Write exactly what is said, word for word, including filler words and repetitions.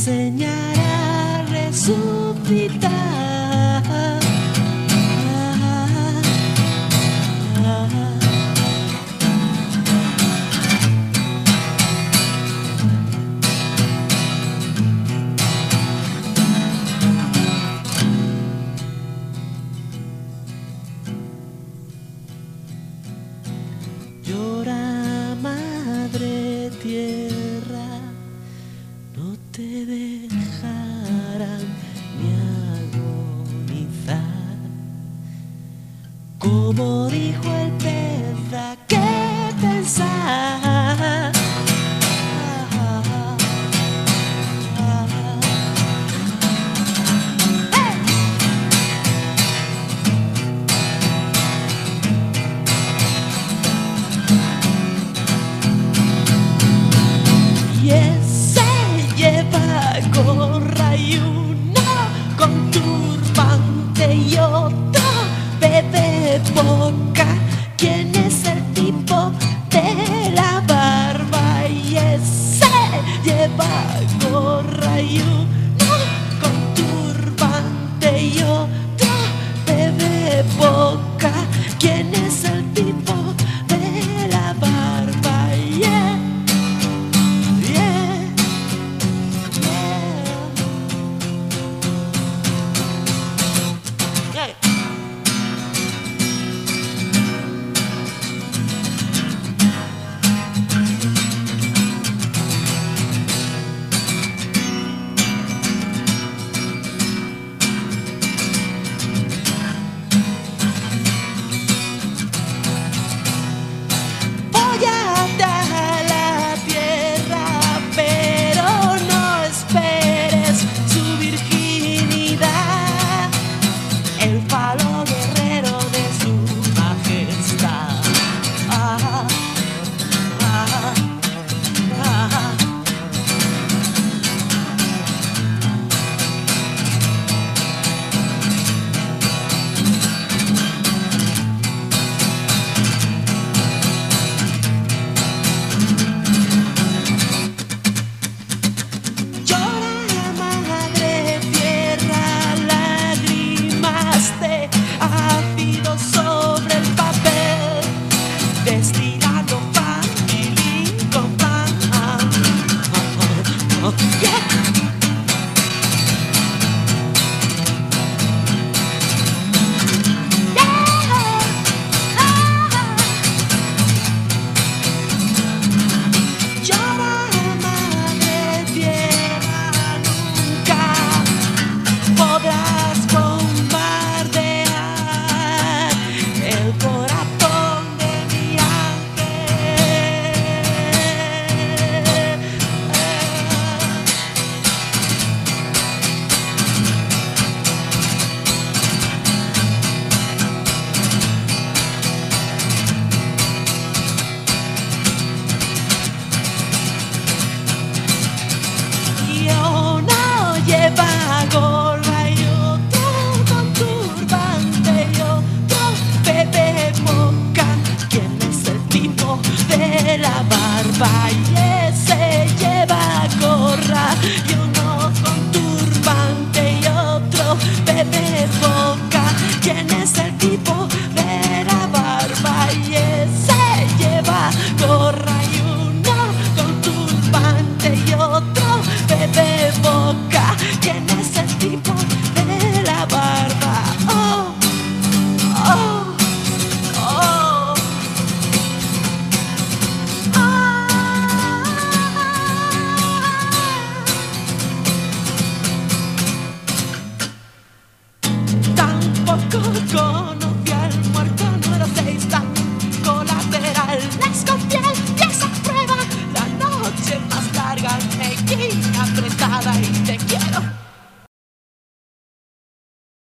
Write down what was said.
enseñará a resucitar. Llora, madre tierra, no te dejarán ni agonizar. Como dijo el pez, ¿a qué pensar? Gorra y uno con turbante y otro bebe boca. ¿Quién es el tipo de la barba? Y ese lleva gorra y uno con turbante y otro bebe boca. ¿Quién es el tipo de la barba? Yeah. Destilando pan y con pan. Oh, yeah. Gorra y otro con turbante y otro bebe boca. ¿Quién es el tipo de la barba? Y ese lleva gorra.